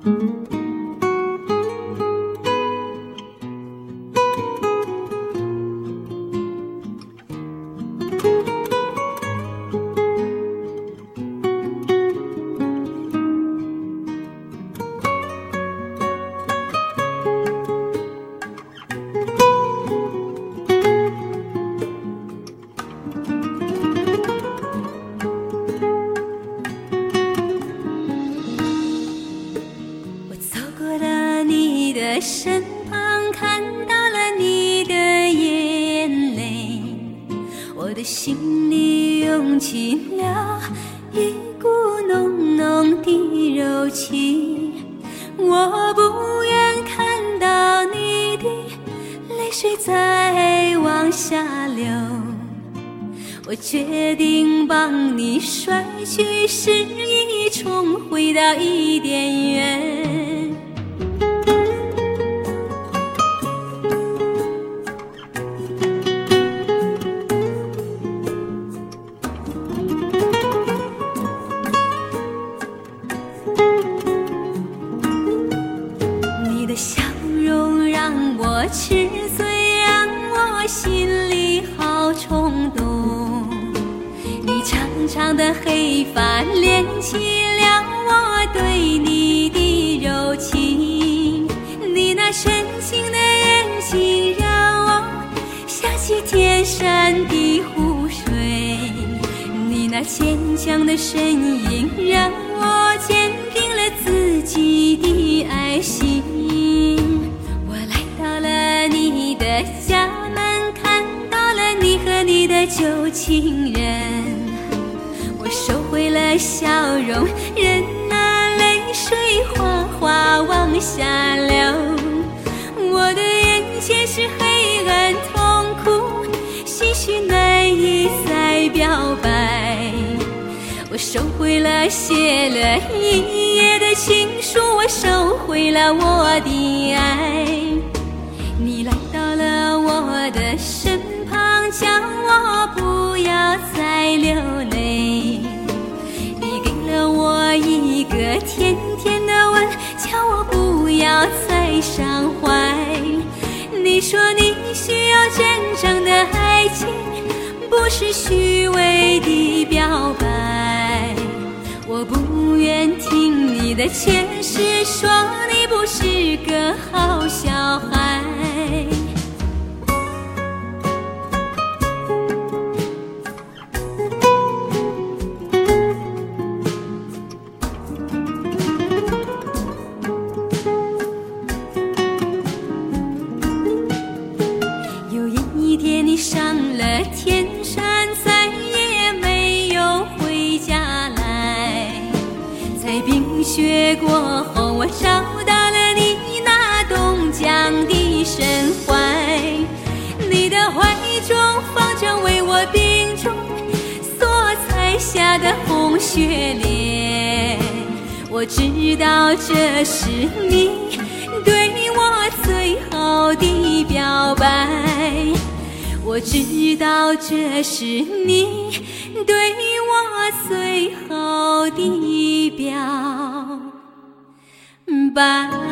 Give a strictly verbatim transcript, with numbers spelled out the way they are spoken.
身旁看到了你的眼泪，我的心里涌起了一股浓浓的柔情。我不愿看到你的泪水再往下流，我决定帮你甩去失意，重回到伊甸园。痴醉让我心里好冲动，你长长的黑发连起了我对你的柔情，你那深情的眼睛让我想起天山的湖水，你那坚强的身影让我坚定了自己的爱心。你的家门，看到了你和你的旧情人，我收回了笑容，任那泪水哗哗往下流。我的眼前是黑暗痛苦，唏嘘难以再表白。我收回了写了一夜的情书，我收回了我的爱。你来到了我的身旁，叫我不要再流泪，你给了我一个甜甜的吻，叫我不要再伤怀。你说你需要真正的爱情，不是虚伪的表白，我不愿听你的解释，说你不是个好小孩。有一天你上了天山，再也没有回家来，在冰雪过后我找到了你那冻僵的身怀，你的怀中放着为我病中所采下的红雪莲，我知道这是你对我最好的表白，我知道这是你对我最好的表白。